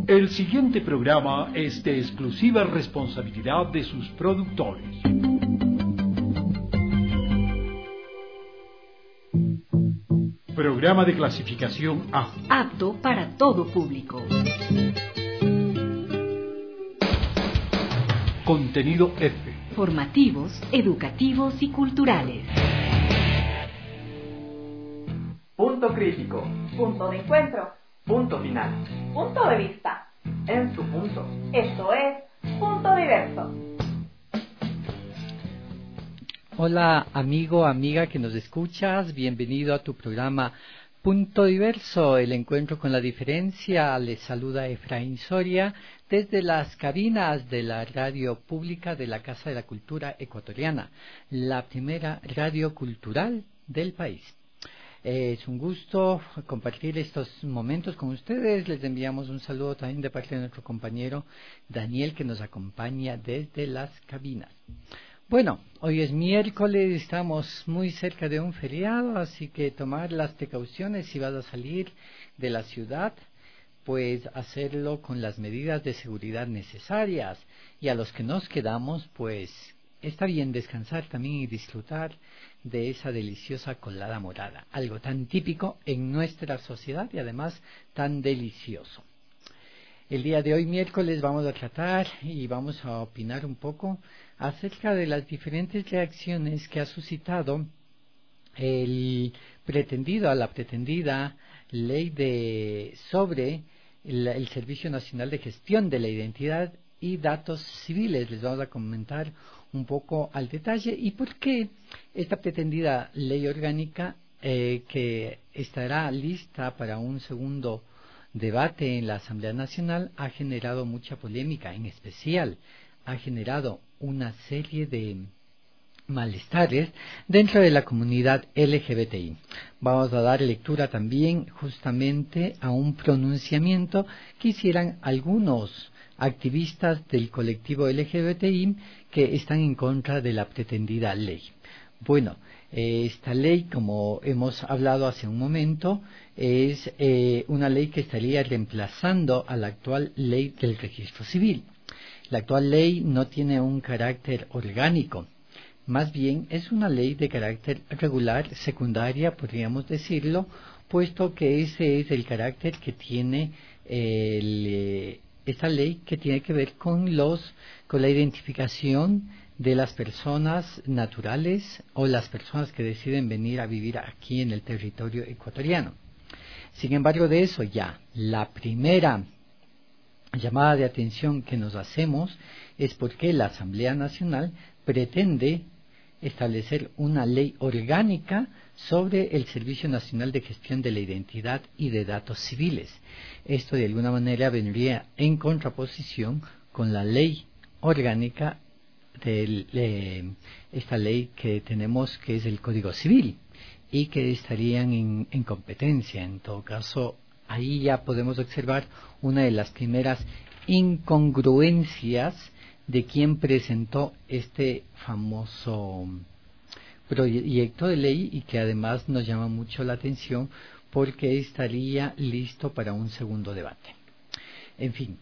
El siguiente programa es de exclusiva responsabilidad de sus productores. Programa de clasificación A. Apto para todo público. Contenido F. Formativos, educativos y culturales. Punto crítico. Punto de encuentro. Punto final. Punto de vista. En su punto. Esto es Punto Diverso. Hola amigo, amiga que nos escuchas, bienvenido a tu programa Punto Diverso, el encuentro con la diferencia. Les saluda Efraín Soria desde las cabinas de la radio pública de la Casa de la Cultura Ecuatoriana, la primera radio cultural del país. Es un gusto compartir estos momentos con ustedes. Les enviamos un saludo también de parte de nuestro compañero Daniel, que nos acompaña desde las cabinas. Bueno, hoy es miércoles, estamos muy cerca de un feriado, así que tomar las precauciones si vas a salir de la ciudad, pues hacerlo con las medidas de seguridad necesarias. Y a los que nos quedamos, pues está bien descansar también y disfrutar de esa deliciosa colada morada, algo tan típico en nuestra sociedad y además tan delicioso. El día de hoy, miércoles, vamos a tratar y vamos a opinar un poco acerca de las diferentes reacciones que ha suscitado la pretendida ley sobre el Servicio Nacional de Gestión de la Identidad y Datos Civiles. Les vamos a comentar un poco al detalle y por qué esta pretendida ley orgánica que estará lista para un segundo debate en la Asamblea Nacional ha generado mucha polémica, en especial ha generado una serie de malestares dentro de la comunidad LGBTI. Vamos a dar lectura también justamente a un pronunciamiento que hicieran algunos activistas del colectivo LGBTI que están en contra de la pretendida ley. Bueno, esta ley, como hemos hablado hace un momento, es una ley que estaría reemplazando a la actual ley del registro civil. La actual ley no tiene un carácter orgánico, más bien es una ley de carácter regular, secundaria, podríamos decirlo, puesto que ese es el carácter que tiene esta ley, que tiene que ver con la identificación de las personas naturales o las personas que deciden venir a vivir aquí en el territorio ecuatoriano. Sin embargo, de eso ya, la primera llamada de atención que nos hacemos es porque la Asamblea Nacional pretende establecer una ley orgánica sobre el Servicio Nacional de Gestión de la Identidad y de Datos Civiles. Esto de alguna manera vendría en contraposición con la ley orgánica de esta ley que tenemos, que es el Código Civil, y que estarían en competencia. En todo caso, ahí ya podemos observar una de las primeras incongruencias de quien presentó este famoso proyecto de ley y que además nos llama mucho la atención porque estaría listo para un segundo debate. En fin,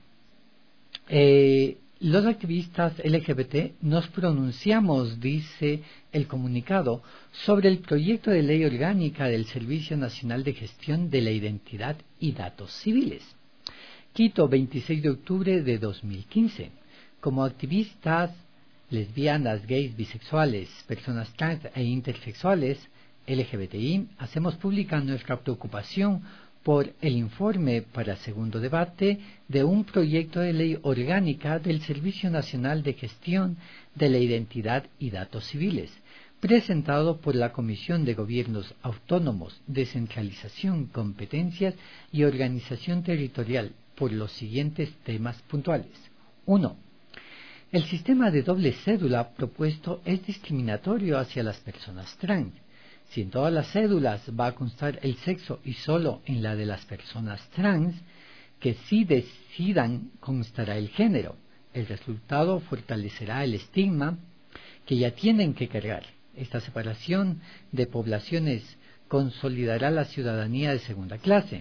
los activistas LGBT nos pronunciamos, dice el comunicado, sobre el proyecto de ley orgánica del Servicio Nacional de Gestión de la Identidad y Datos Civiles. Quito, 26 de octubre de 2015. Como activistas lesbianas, gays, bisexuales, personas trans e intersexuales LGBTI, hacemos pública nuestra preocupación por el informe para segundo debate de un proyecto de ley orgánica del Servicio Nacional de Gestión de la Identidad y Datos Civiles, presentado por la Comisión de Gobiernos Autónomos, Descentralización, Competencias y Organización Territorial, por los siguientes temas puntuales. 1. El sistema de doble cédula propuesto es discriminatorio hacia las personas trans. Si en todas las cédulas va a constar el sexo y solo en la de las personas trans, que sí decidan constará el género. El resultado fortalecerá el estigma que ya tienen que cargar. Esta separación de poblaciones consolidará la ciudadanía de segunda clase.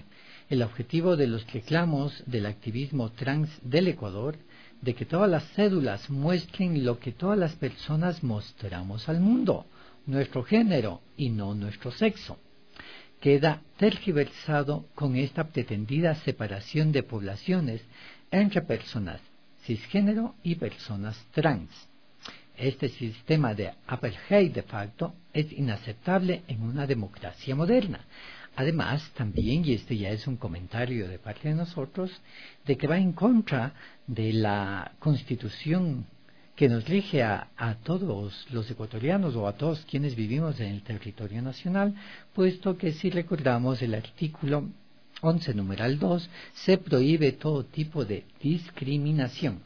el objetivo de los reclamos del activismo trans del Ecuador, de que todas las cédulas muestren lo que todas las personas mostramos al mundo, nuestro género y no nuestro sexo, queda tergiversado con esta pretendida separación de poblaciones entre personas cisgénero y personas trans. Este sistema de apartheid de facto es inaceptable en una democracia moderna. Además, también, y este ya es un comentario de parte de nosotros, de que va en contra de la Constitución que nos rige a todos los ecuatorianos o a todos quienes vivimos en el territorio nacional, puesto que si recordamos el artículo 11, numeral 2, se prohíbe todo tipo de discriminación.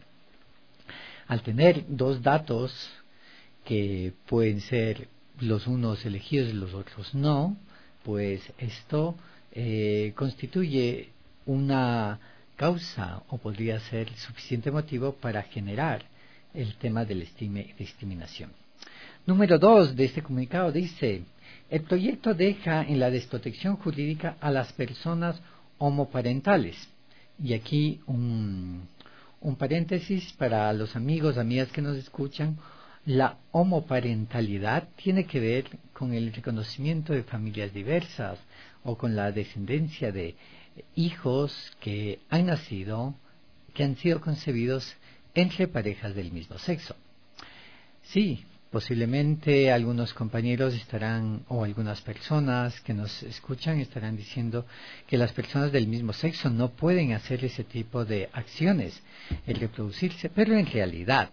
Al tener dos datos que pueden ser los unos elegidos y los otros no, pues esto constituye una causa o podría ser suficiente motivo para generar el tema de la discriminación. Número 2 de este comunicado dice: el proyecto deja en la desprotección jurídica a las personas homoparentales. Y aquí un paréntesis para los amigos, amigas que nos escuchan. La homoparentalidad tiene que ver con el reconocimiento de familias diversas o con la descendencia de hijos que han nacido, que han sido concebidos entre parejas del mismo sexo. Sí, posiblemente algunos compañeros estarán, o algunas personas que nos escuchan estarán diciendo que las personas del mismo sexo no pueden hacer ese tipo de acciones, el reproducirse, pero en realidad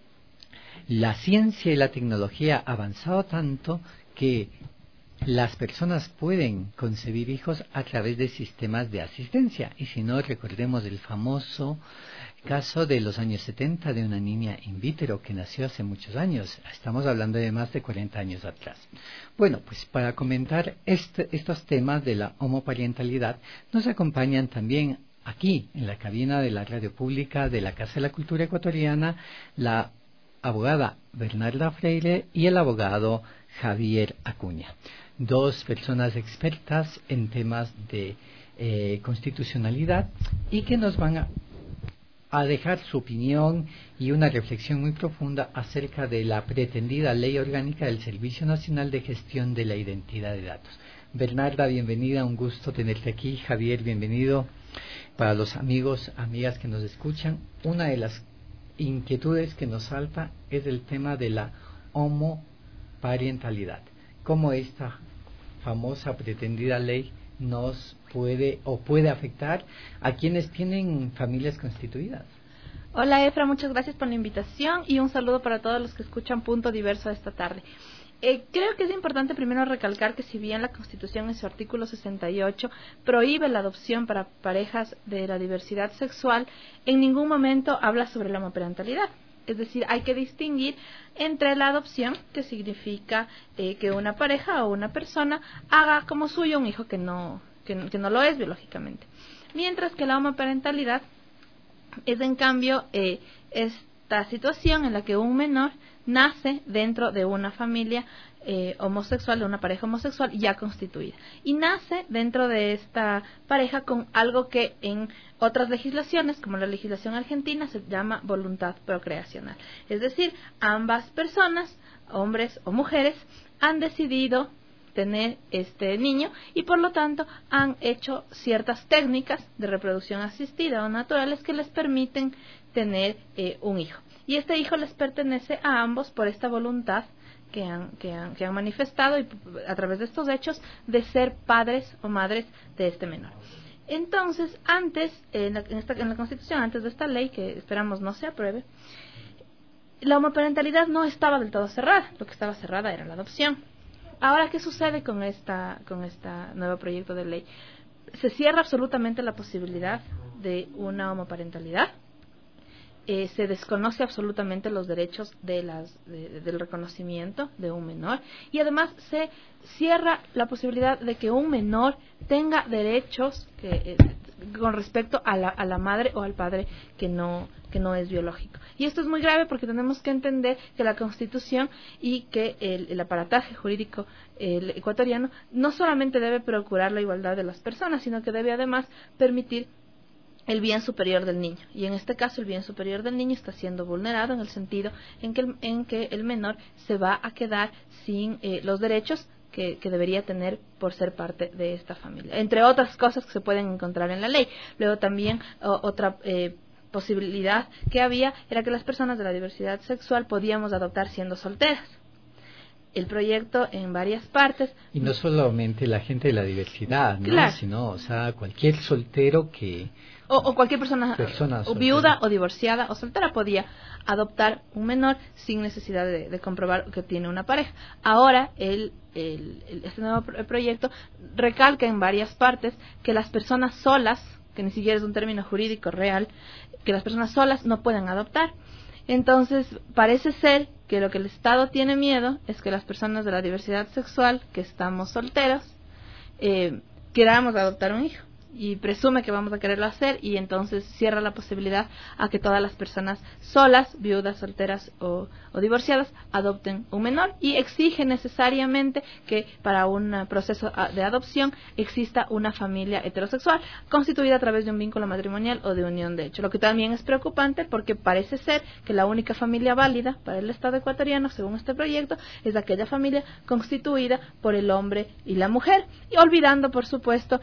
la ciencia y la tecnología ha avanzado tanto que las personas pueden concebir hijos a través de sistemas de asistencia. Y si no, recordemos el famoso caso de los años 70 de una niña in vitro que nació hace muchos años. Estamos hablando de más de 40 años atrás. Bueno, pues para comentar estos temas de la homoparentalidad, nos acompañan también aquí en la cabina de la radio pública de la Casa de la Cultura Ecuatoriana la abogada Bernarda Freire y el abogado Javier Acuña, dos personas expertas en temas de constitucionalidad y que nos van a dejar su opinión y una reflexión muy profunda acerca de la pretendida ley orgánica del Servicio Nacional de Gestión de la Identidad de Datos. Bernarda, bienvenida, un gusto tenerte aquí. Javier, bienvenido. Para los amigos, amigas que nos escuchan, una de las inquietudes que nos salta es el tema de la homoparentalidad. ¿Cómo esta famosa pretendida ley nos puede o puede afectar a quienes tienen familias constituidas? Hola Efra, muchas gracias por la invitación y un saludo para todos los que escuchan Punto Diverso esta tarde. Creo que es importante primero recalcar que si bien la Constitución en su artículo 68 prohíbe la adopción para parejas de la diversidad sexual, en ningún momento habla sobre la homoparentalidad. Es decir, hay que distinguir entre la adopción, que significa que una pareja o una persona haga como suyo un hijo que no lo es biológicamente. Mientras que la homoparentalidad es en cambio esta situación en la que un menor nace dentro de una familia homosexual, de una pareja homosexual ya constituida, y nace dentro de esta pareja con algo que en otras legislaciones, como la legislación argentina, se llama voluntad procreacional. Es decir, ambas personas, hombres o mujeres, han decidido tener este niño y por lo tanto han hecho ciertas técnicas de reproducción asistida o naturales que les permiten tener un hijo. Y este hijo les pertenece a ambos por esta voluntad que han manifestado y a través de estos hechos de ser padres o madres de este menor. Entonces, antes, en la Constitución, antes de esta ley, que esperamos no se apruebe, la homoparentalidad no estaba del todo cerrada. Lo que estaba cerrada era la adopción. Ahora, ¿qué sucede con esta nuevo proyecto de ley? Se cierra absolutamente la posibilidad de una homoparentalidad. Se desconoce absolutamente los derechos del reconocimiento de un menor y además se cierra la posibilidad de que un menor tenga derechos con respecto a la madre o al padre que no que no es biológico. Y esto es muy grave porque tenemos que entender que la Constitución y que el aparataje jurídico ecuatoriano no solamente debe procurar la igualdad de las personas, sino que debe además permitir el bien superior del niño. Y en este caso el bien superior del niño está siendo vulnerado en el sentido en que el menor se va a quedar sin los derechos que debería tener por ser parte de esta familia, entre otras cosas que se pueden encontrar en la ley. Luego también otra posibilidad que había era que las personas de la diversidad sexual podíamos adoptar siendo solteras. El proyecto en varias partes. Y no solamente la gente de la diversidad, ¿no? Claro. Sino, o sea, cualquier soltero que... O cualquier persona o viuda o divorciada o soltera podía adoptar un menor sin necesidad de comprobar que tiene una pareja. Ahora este nuevo proyecto recalca en varias partes que las personas solas, que ni siquiera es un término jurídico real, que las personas solas no pueden adoptar. Entonces, parece ser que lo que el Estado tiene miedo es que las personas de la diversidad sexual, que estamos solteros, queramos adoptar un hijo. Y presume que vamos a quererlo hacer, y entonces cierra la posibilidad a que todas las personas solas, viudas, solteras o divorciadas, adopten un menor, y exige necesariamente que para un proceso de adopción exista una familia heterosexual constituida a través de un vínculo matrimonial o de unión de hecho, lo que también es preocupante porque parece ser que la única familia válida para el Estado ecuatoriano, según este proyecto, es aquella familia constituida por el hombre y la mujer, y olvidando por supuesto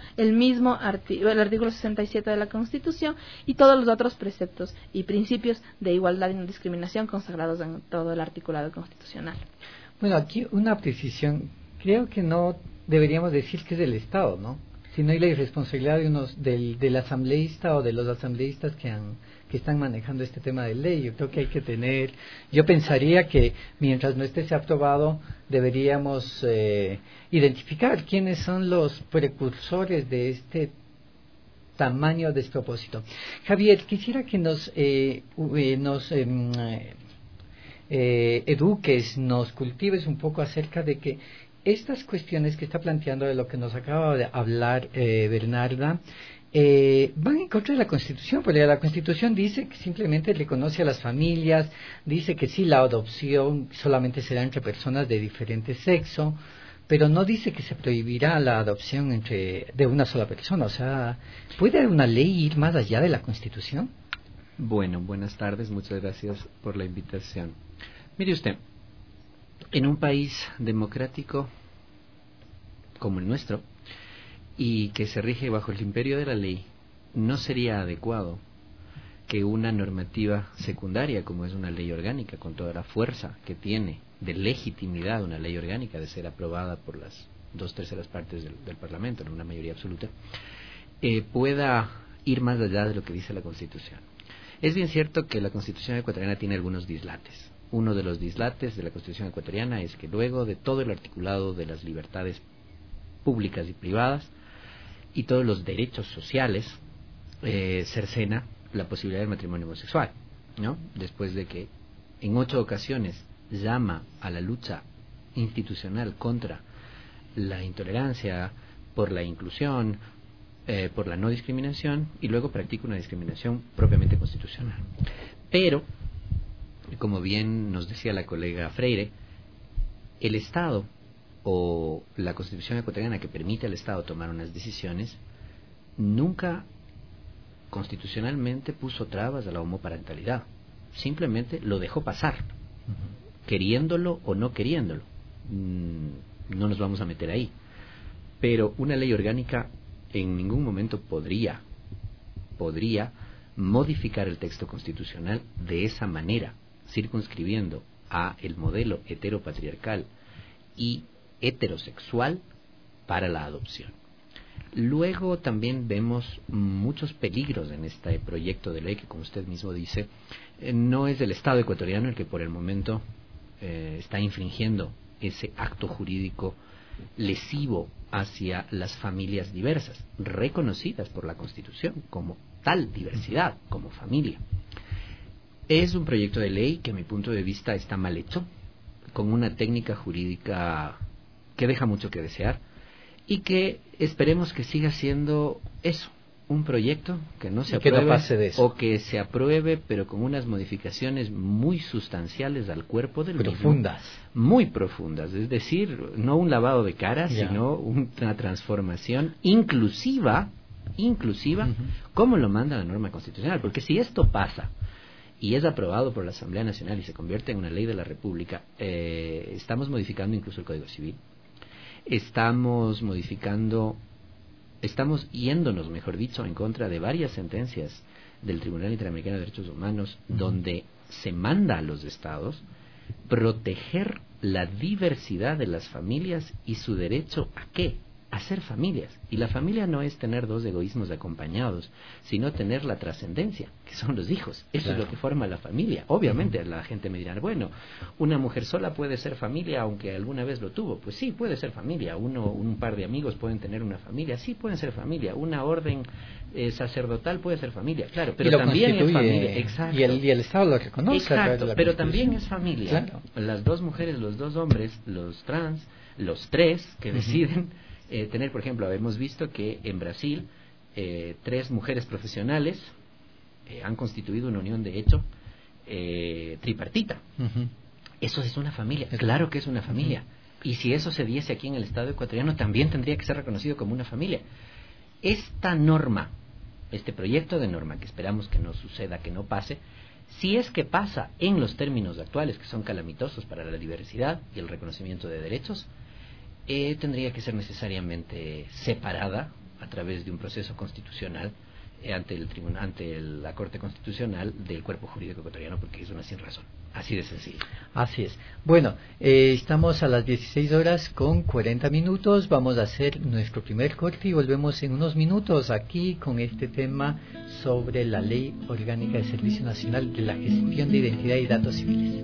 el artículo 67 de la Constitución y todos los otros preceptos y principios de igualdad y no discriminación consagrados en todo el articulado constitucional. Bueno, aquí una precisión. Creo que no deberíamos decir que es del Estado, ¿no? Sino hay la irresponsabilidad del asambleísta o de los asambleístas que están manejando este tema de ley. Yo creo que hay que yo pensaría que mientras no esté aprobado deberíamos identificar quiénes son los precursores de este tamaño despropósito. Javier, quisiera que nos eduques, nos cultives un poco acerca de que estas cuestiones que está planteando, de lo que nos acaba de hablar Bernarda, van en contra de la Constitución, porque la Constitución dice que simplemente reconoce a las familias, dice que sí, la adopción solamente será entre personas de diferente sexo, pero no dice que se prohibirá la adopción de una sola persona. O sea, ¿puede una ley ir más allá de la Constitución? Bueno, buenas tardes, muchas gracias por la invitación. Mire usted, en un país democrático como el nuestro, y que se rige bajo el imperio de la ley, no sería adecuado que una normativa secundaria, como es una ley orgánica, con toda la fuerza que tiene de legitimidad una ley orgánica de ser aprobada por las 2/3 partes del Parlamento, en una mayoría absoluta, pueda ir más allá de lo que dice la Constitución. Es bien cierto que la Constitución ecuatoriana tiene algunos dislates. Uno de los dislates de la Constitución ecuatoriana es que luego de todo el articulado de las libertades públicas y privadas y todos los derechos sociales, cercena la posibilidad del matrimonio homosexual, ¿no? Después de que en 8 ocasiones llama a la lucha institucional contra la intolerancia, por la inclusión, por la no discriminación, y luego practica una discriminación propiamente constitucional. Pero, como bien nos decía la colega Freire, el Estado o la Constitución ecuatoriana que permite al Estado tomar unas decisiones nunca constitucionalmente puso trabas a la homoparentalidad, simplemente lo dejó pasar, queriéndolo o no queriéndolo. No nos vamos a meter ahí, pero una ley orgánica en ningún momento podría modificar el texto constitucional de esa manera, circunscribiendo a el modelo heteropatriarcal y heterosexual para la adopción. Luego también vemos muchos peligros en este proyecto de ley que, como usted mismo dice, no es del Estado ecuatoriano el que por el momento está infringiendo ese acto jurídico lesivo hacia las familias diversas, reconocidas por la Constitución como tal diversidad, como familia. Es un proyecto de ley que a mi punto de vista está mal hecho, con una técnica jurídica que deja mucho que desear, y que esperemos que siga siendo eso, un proyecto que no se que apruebe no pase de eso. o que se apruebe pero con unas modificaciones muy sustanciales al cuerpo del profundas mismo, muy profundas, es decir, no un lavado de cara, sino una transformación inclusiva como lo manda la norma constitucional, porque si esto pasa y es aprobado por la Asamblea Nacional y se convierte en una ley de la República, estamos modificando incluso el Código Civil, estamos yéndonos, mejor dicho, en contra de varias sentencias del Tribunal Interamericano de Derechos Humanos, donde se manda a los estados proteger la diversidad de las familias y su derecho ¿a qué? A ser familias. Y la familia no es tener dos egoísmos acompañados, sino tener la trascendencia, que son los hijos. Eso es lo que forma la familia. Obviamente la gente me dirá, bueno, una mujer sola puede ser familia aunque alguna vez lo tuvo. Pues sí, puede ser familia. Un par de amigos pueden tener una familia. Sí, pueden ser familia. Una orden sacerdotal puede ser familia. Claro, pero también es familia. Exacto. Y el Estado lo reconoce. Exacto, pero también es familia. Claro. Las dos mujeres, los dos hombres, los trans, los tres que deciden tener, por ejemplo, hemos visto que en Brasil 3 mujeres profesionales han constituido una unión de hecho tripartita. Eso es una familia, claro que es una familia. Y si eso se diese aquí en el Estado ecuatoriano, también tendría que ser reconocido como una familia. Esta norma, este proyecto de norma, que esperamos que no suceda, que no pase, si es que pasa en los términos actuales, que son calamitosos para la diversidad y el reconocimiento de derechos, tendría que ser necesariamente separada a través de un proceso constitucional ante la Corte Constitucional del cuerpo jurídico ecuatoriano, porque es una sin razón, así de sencillo. Así es. Bueno, estamos a las 16:40. Vamos a hacer nuestro primer corte y volvemos en unos minutos aquí con este tema sobre la Ley Orgánica de Servicio Nacional de la Gestión de Identidad y Datos Civiles.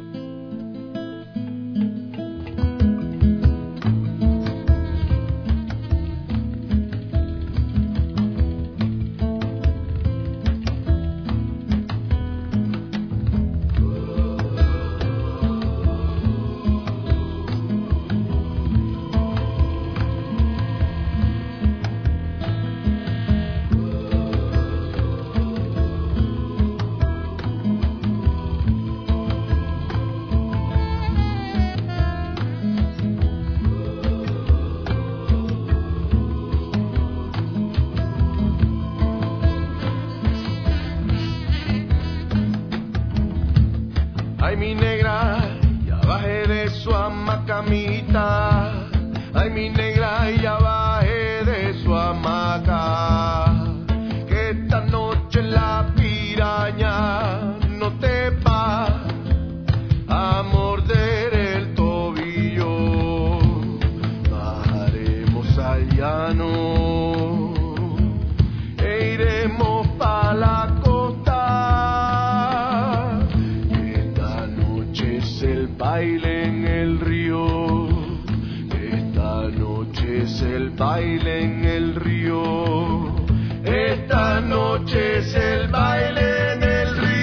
Ay, mi negra, ya bajé de su hamacamita. Ay, mi negra, ya bajé de su hamaca. Que esta noche la piraña no te va a morder el tobillo. Bajaremos al llano e iremos pa' la costa. Esta noche es el baile en el río. Esta noche es el baile en el río. Esta noche es el baile en el río.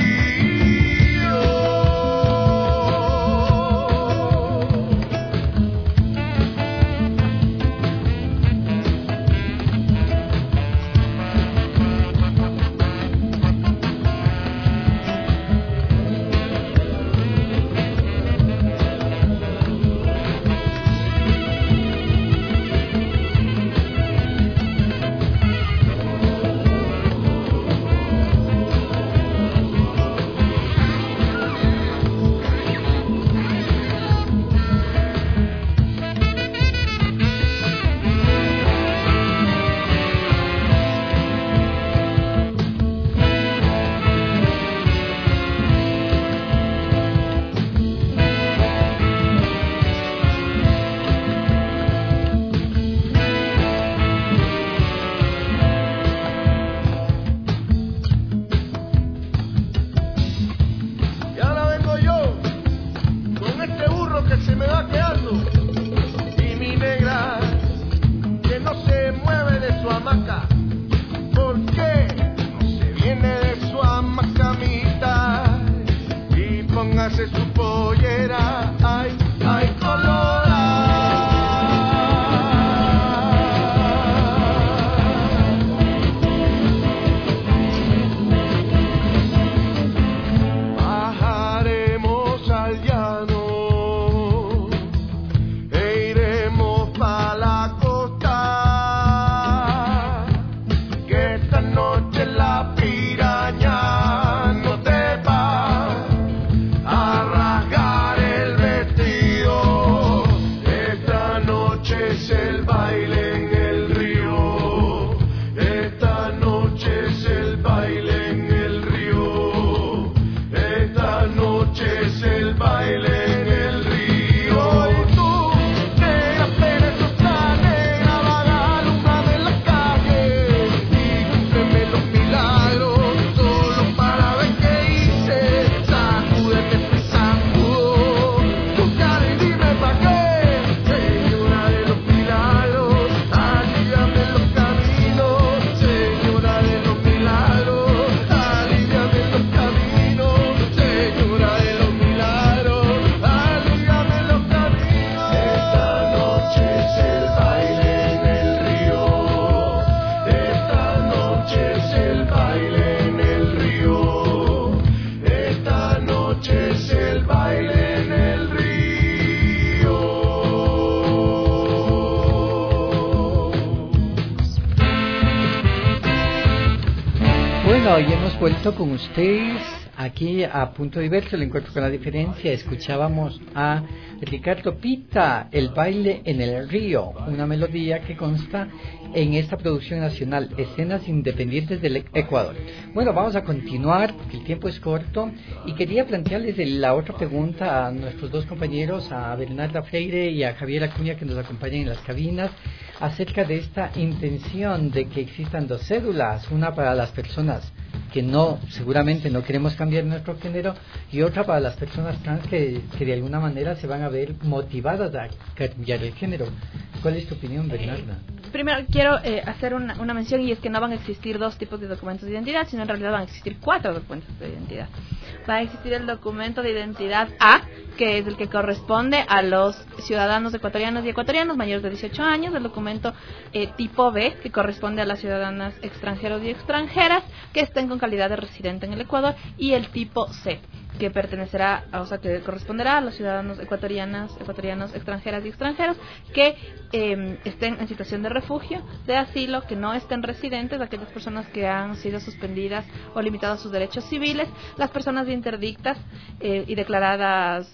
Bueno, y hemos vuelto con ustedes aquí a Punto Diverso, el encuentro con la diferencia. Escuchábamos a Ricardo Pita, El baile en el río, una melodía que consta en esta producción nacional, Escenas Independientes del Ecuador. Bueno, vamos a continuar porque el tiempo es corto y quería plantearles la otra pregunta a nuestros dos compañeros, a Bernarda Freire y a Javier Acuña, que nos acompañan en las cabinas, acerca de esta intención de que existan dos cédulas, una para las personas que seguramente no queremos cambiar nuestro género, y otra para las personas trans que de alguna manera se van a ver motivadas a cambiar el género. ¿Cuál es tu opinión, Bernarda? Primero quiero hacer una mención, y es que no van a existir dos tipos de documentos de identidad, sino en realidad van a existir 4 documentos de identidad. Va a existir el documento de identidad A, que es el que corresponde a los ciudadanos ecuatorianos y ecuatorianos mayores de 18 años, el documento tipo B, que corresponde a las ciudadanas extranjeros y extranjeras que estén con calidad de residente en el Ecuador, y el tipo C, que pertenecerá, que corresponderá a los ciudadanos ecuatorianos, extranjeras y extranjeros que estén en situación de refugio, de asilo, que no estén residentes, aquellas personas que han sido suspendidas o limitadas sus derechos civiles, las personas de interdictas y declaradas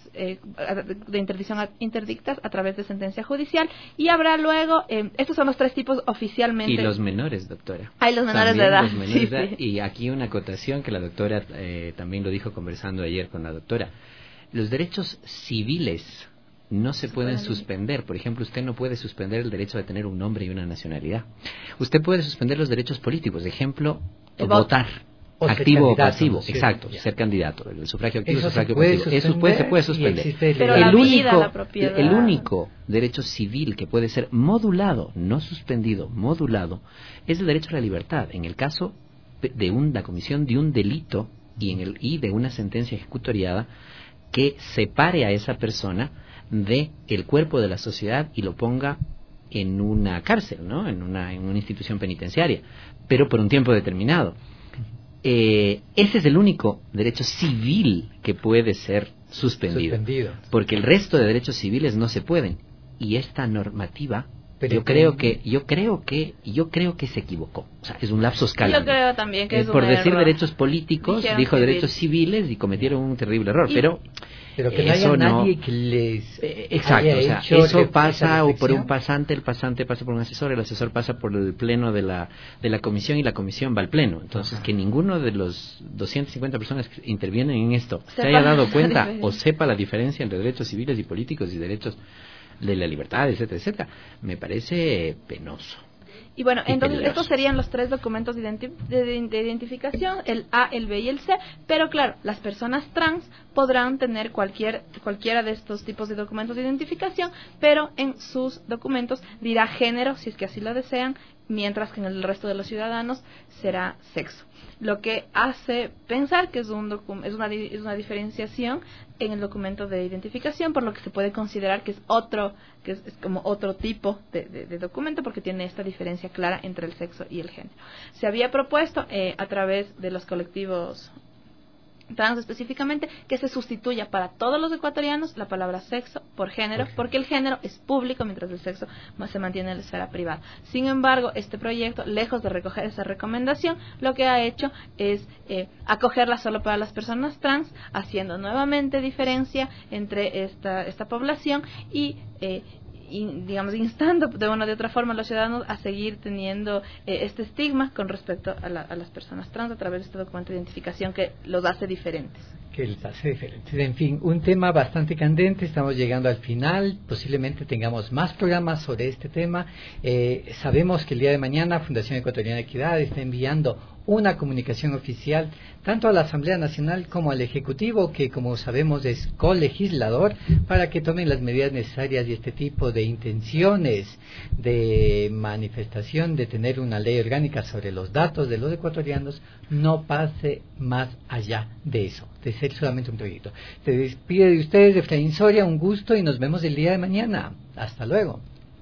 de interdictas a través de sentencia judicial, y habrá luego, estos son los 3 tipos oficialmente. Y los menores, doctora. Hay los menores de edad. Los menores de edad. Y aquí una acotación que la doctora también lo dijo conversando ayer con la doctora. Los derechos civiles no se pueden suspender. Por ejemplo, usted no puede suspender el derecho de tener un nombre y una nacionalidad. Usted puede suspender los derechos políticos, de ejemplo, votar, activo o pasivo, exacto, ser candidato, el sufragio activo, el sufragio pasivo. Eso se puede suspender. Pero el único derecho civil que puede ser modulado, no suspendido, modulado, es el derecho a la libertad. En el caso de la comisión de un delito y de una sentencia ejecutoriada que separe a esa persona de el cuerpo de la sociedad y lo ponga en una cárcel, ¿no? en una institución penitenciaria, pero por un tiempo determinado. Ese es el único derecho civil que puede ser suspendido, porque el resto de derechos civiles no se pueden, y esta normativa yo creo que se equivocó. O sea, es un lapsus calami. Yo creo también que es por un decir error. Derechos políticos, dijo derechos civiles y cometieron un terrible error. Pero que no haya nadie que les exacto, o sea, eso pasa o por un pasante, el pasante pasa por un asesor, el asesor pasa por el pleno de la comisión y la comisión va al pleno. Entonces, que ninguno de los 250 personas que intervienen en esto se haya dado cuenta o sepa la diferencia entre derechos civiles y políticos y derechos de la libertad, etcétera, etcétera, me parece penoso. Y bueno, entonces estos serían los 3 documentos de identificación, el A, el B y el C, pero claro, las personas trans podrán tener cualquiera de estos tipos de documentos de identificación, pero en sus documentos dirá género, si es que así lo desean, mientras que en el resto de los ciudadanos será sexo. Lo que hace pensar que es una diferenciación en el documento de identificación, por lo que se puede considerar que es como otro tipo de documento, porque tiene esta diferencia clara entre el sexo y el género. Se había propuesto a través de los colectivos trans específicamente que se sustituya para todos los ecuatorianos la palabra sexo por género, porque el género es público mientras el sexo se mantiene en la esfera privada. Sin embargo, este proyecto, lejos de recoger esa recomendación, lo que ha hecho es acogerla solo para las personas trans, haciendo nuevamente diferencia entre esta población y digamos, instando de una u otra forma a los ciudadanos a seguir teniendo este estigma con respecto a las personas trans a través de este documento de identificación que los hace diferentes. En fin, un tema bastante candente. Estamos llegando al final. Posiblemente tengamos más programas sobre este tema. Sabemos que el día de mañana Fundación Ecuatoriana de Equidad está enviando una comunicación oficial tanto a la Asamblea Nacional como al Ejecutivo, que como sabemos es colegislador, para que tomen las medidas necesarias, y este tipo de intenciones de manifestación de tener una ley orgánica sobre los datos de los ecuatorianos no pase más allá de eso, de ser solamente un proyecto. Se despide de ustedes Efraín Soria, un gusto, y nos vemos el día de mañana. Hasta luego.